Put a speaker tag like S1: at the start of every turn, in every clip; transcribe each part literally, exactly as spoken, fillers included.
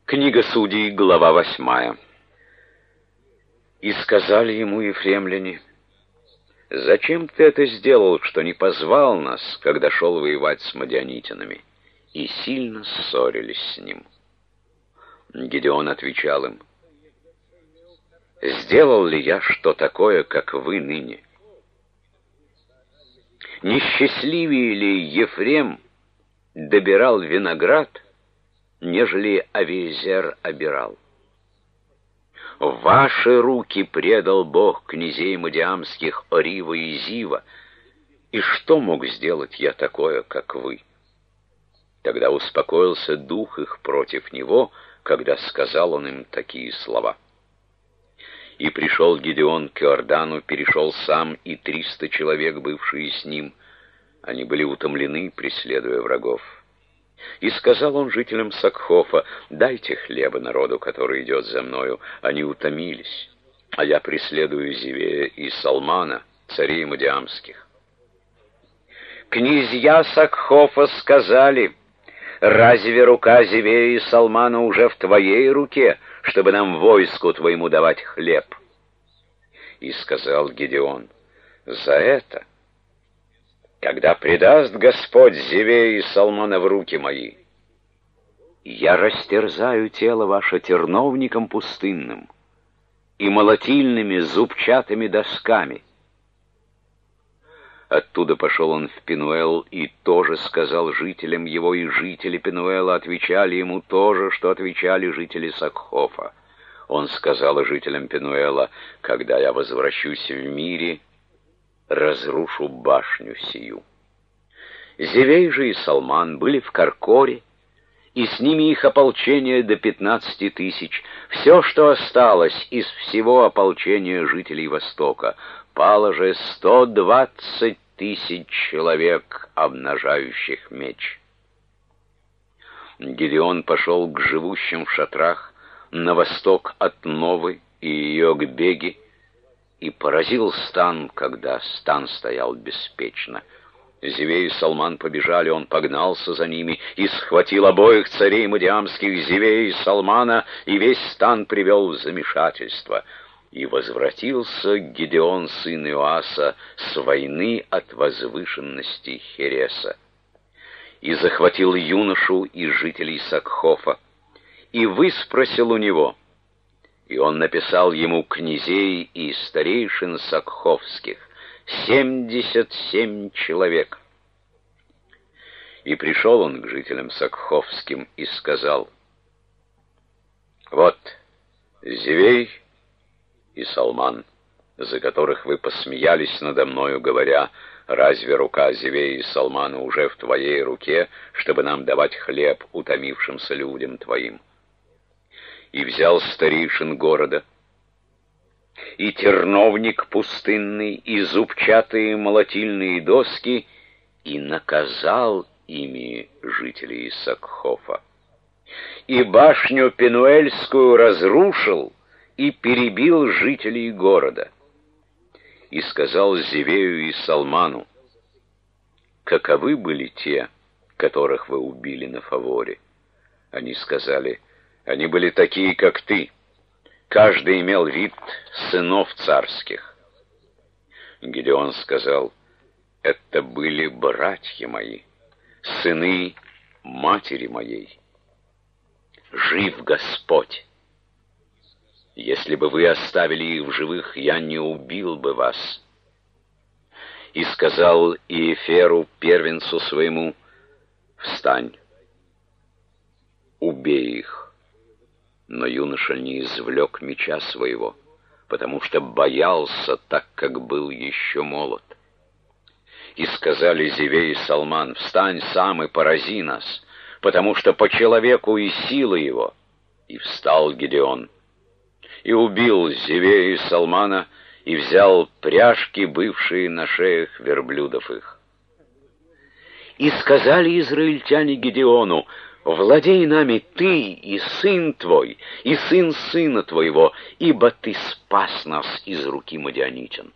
S1: Книга Судей, глава восьмая. И сказали ему ефремляне: «Зачем ты это сделал, что не позвал нас, когда шел воевать с мадианитянами?» И сильно ссорились с ним. Гидеон отвечал им: «Сделал ли я что такое, как вы ныне? Несчастливее ли Ефрем добирал виноград, нежели Авиезер обирал? В ваши руки предал Бог князей мадиамских Орива и Зива, и что мог сделать я такое, как вы?» Тогда успокоился дух их против него, когда сказал он им такие слова. И пришел Гидеон к Иордану, перешел сам и триста человек, бывшие с ним. Они были утомлены, преследуя врагов. И сказал он жителям Сакхофа: «Дайте хлеба народу, который идет за мною». Они утомились, а я преследую Зевея и Салмана, царей мадиамских. Князья Сакхофа сказали: «Разве рука Зевея и Салмана уже в твоей руке, чтобы нам войску твоему давать хлеб?» И сказал Гидеон: «За это, когда предаст Господь Зевея и Салмана в руки мои, я растерзаю тело ваше терновником пустынным и молотильными зубчатыми досками». Оттуда пошел он в Пенуэл и тоже сказал жителям его, и жители Пенуэла отвечали ему то же, что отвечали жители Сакхофа. Он сказал жителям Пенуэла: «Когда я возвращусь в мире, разрушу башню сию». Зевей же и Салман были в Каркоре, и с ними их ополчение до пятнадцати тысяч, все, что осталось из всего ополчения жителей Востока. Пало же сто двадцать тысяч человек, обнажающих меч. Гидеон пошел к живущим в шатрах на восток от Новы и ее к Беги, и поразил стан, когда стан стоял беспечно. Зевей и Салман побежали, он погнался за ними и схватил обоих царей мадиамских, Зевея и Салмана, и весь стан привел в замешательство. И возвратился Гидеон, сын Иоаса, с войны от возвышенности Хереса. И захватил юношу из жителей Сакхофа, и выспросил у него. И он написал ему князей и старейшин сакховских, семьдесят семь человек. И пришел он к жителям сакховским и сказал: «Вот Зевей и Салман, за которых вы посмеялись надо мною, говоря: разве рука Зевея и Салмана уже в твоей руке, чтобы нам давать хлеб утомившимся людям твоим?» И взял старейшин города, и терновник пустынный, и зубчатые молотильные доски, и наказал ими жителей Сакхофа. И башню Пенуэльскую разрушил, и перебил жителей города. И сказал Зевею и Салману: «Каковы были те, которых вы убили на Фаворе?» Они сказали: «Они были такие, как ты. Каждый имел вид сынов царских». Гидеон сказал: «Это были братья мои, сыны матери моей. Жив Господь! Если бы вы оставили их в живых, я не убил бы вас». И сказал Иеферу, первенцу своему: «Встань, убей их». Но юноша не извлек меча своего, потому что боялся, так как был еще молод. И сказали Зевей и Салман: «Встань сам и порази нас, потому что по человеку и сила его». И встал Гидеон, и убил Зевея и Салмана, и взял пряжки, бывшие на шеях верблюдов их. И сказали израильтяне Гидеону: «Владей нами ты и сын твой, и сын сына твоего, ибо ты спас нас из руки мадианитян».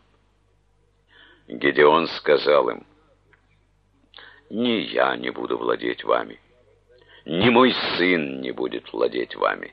S1: Гидеон сказал им: «Ни я не буду владеть вами, ни мой сын не будет владеть вами.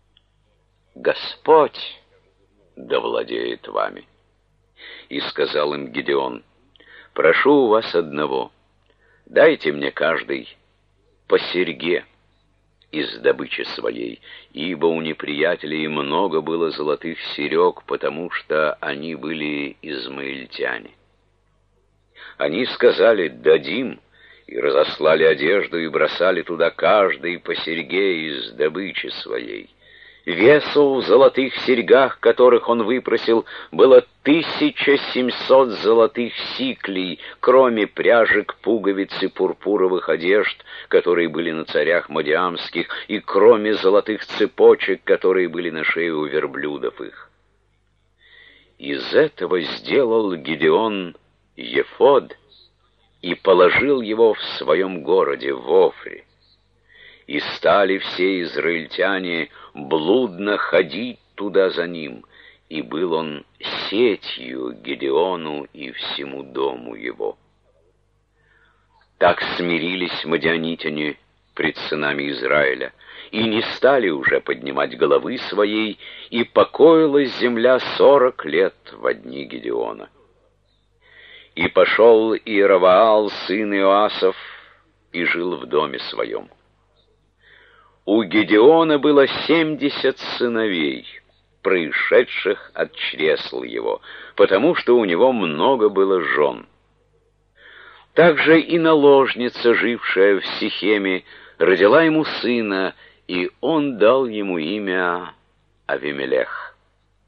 S1: Господь да владеет вами. И сказал им Гидеон: прошу у вас одного, дайте мне каждый по серьге из добычи своей, ибо у неприятелей много было золотых серег, потому что они были измаильтяне. Они сказали: дадим, и разослали одежду, и бросали туда каждый по серьге из добычи своей. Весу в золотых серьгах, которых он выпросил, было тысяча семьсот золотых сиклей, кроме пряжек, пуговиц и пурпуровых одежд, которые были на царях мадиамских, и кроме золотых цепочек, которые были на шее у верблюдов их. Из этого сделал Гидеон ефод и положил его в своем городе, в Офре. И стали все израильтяне блудно ходить туда за ним, и был он сетью Гидеону и всему дому его. Так смирились мадианитяне пред сынами Израиля, и не стали уже поднимать головы своей, и покоилась земля сорок лет во дни Гидеона. И пошел Иераваал, сын Иоасов, и жил в доме своем. У Гидеона было семьдесят сыновей, происшедших от чресл его, потому что у него много было жен. Также и наложница, жившая в Сихеме, родила ему сына, и он дал ему имя Авимелех.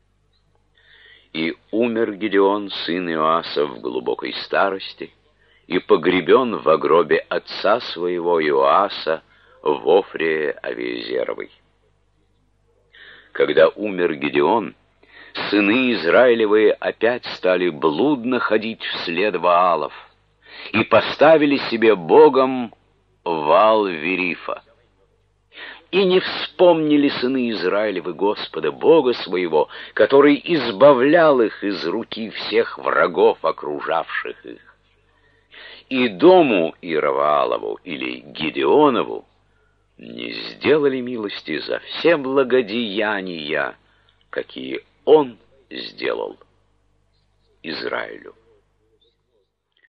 S1: И умер Гидеон, сын Иоаса, в глубокой старости, и погребен в гробе отца своего Иоаса в Офре Авиезеровой. Когда умер Гидеон, сыны Израилевы опять стали блудно ходить вслед Ваалов и поставили себе богом Ваал-Верифа. И не вспомнили сыны Израилевы Господа, Бога своего, который избавлял их из руки всех врагов, окружавших их. И дому Иераваалову или Гидеонову не сделали милости за все благодеяния, какие он сделал Израилю.